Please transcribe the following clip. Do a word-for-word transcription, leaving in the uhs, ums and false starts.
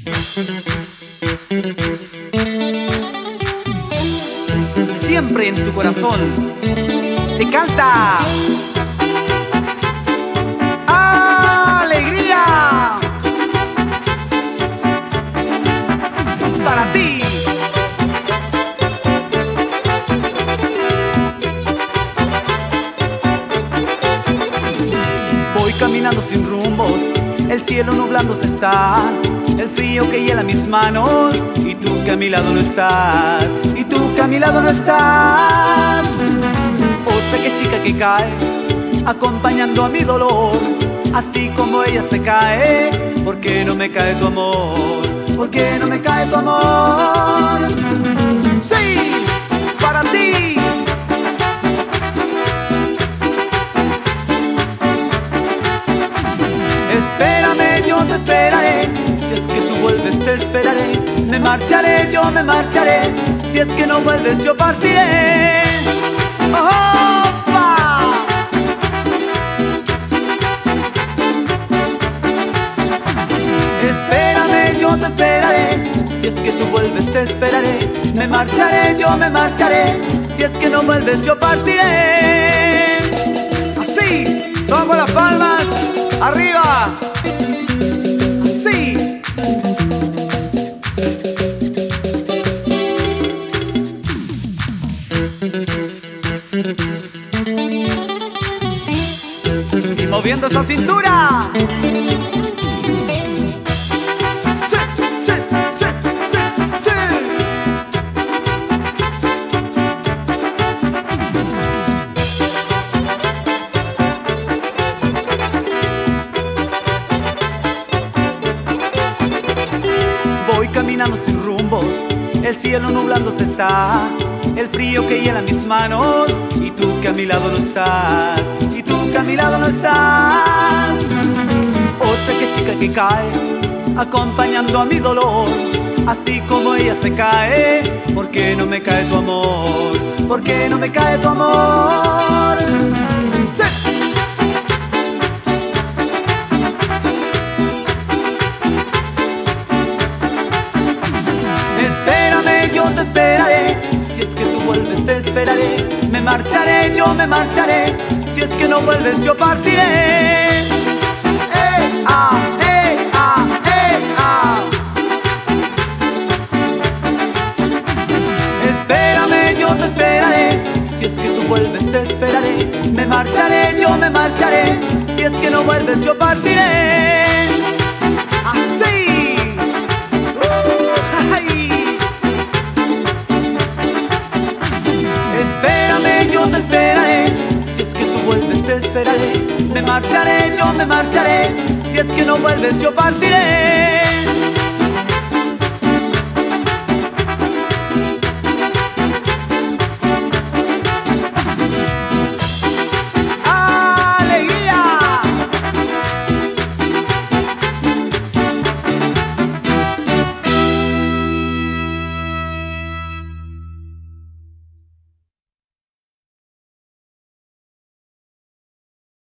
Siempre en tu corazón te canta alegría para ti. Voy caminando sin rumbos, el cielo nublándose está, el frío que hiela mis manos, y tú que a mi lado no estás, y tú que a mi lado no estás. Otra que chica que cae, acompañando a mi dolor, así como ella se cae. ¿Por qué no me cae tu amor? ¿Por qué no me cae tu amor? Sí, para ti. Espérame, yo te esperaré. Si es que tú vuelves, te esperaré. Me marcharé, yo me marcharé. Si es que no vuelves, yo partiré. ¡Opa! Espérame, yo te esperaré. Si es que tú vuelves, te esperaré. Me marcharé, yo me marcharé. Si es que no vuelves, yo partiré. Así, tomo las palmas arriba. Sí. Y moviendo esa cintura. Sí, sí, sí, sí, sí. Voy caminando sin rumbos, el cielo nublándose está, el frío que hiela mis manos, y tú que a mi lado no estás, y tú que a mi lado no estás. Otra que chica que cae, acompañando a mi dolor, así como ella se cae. ¿Por qué no me cae tu amor? ¿Por qué no me cae tu amor? Sí. Espérame, yo te esperaré. Si es que tú vuelves, te esperaré. Me marcharé, yo me marcharé. Si es que no vuelves, yo partiré. ¡Eh, ah, eh, ah, eh, ah! Espérame, yo te esperaré. Si es que tú vuelves, te esperaré. Me marcharé, yo me marcharé. Si es que no vuelves, yo partiré. Así. Uh, ay. Espérame, yo te esperaré. Si es que tú vuelves, te esperaré. Me marcharé, yo me marcharé. Si es que no vuelves, yo partiré.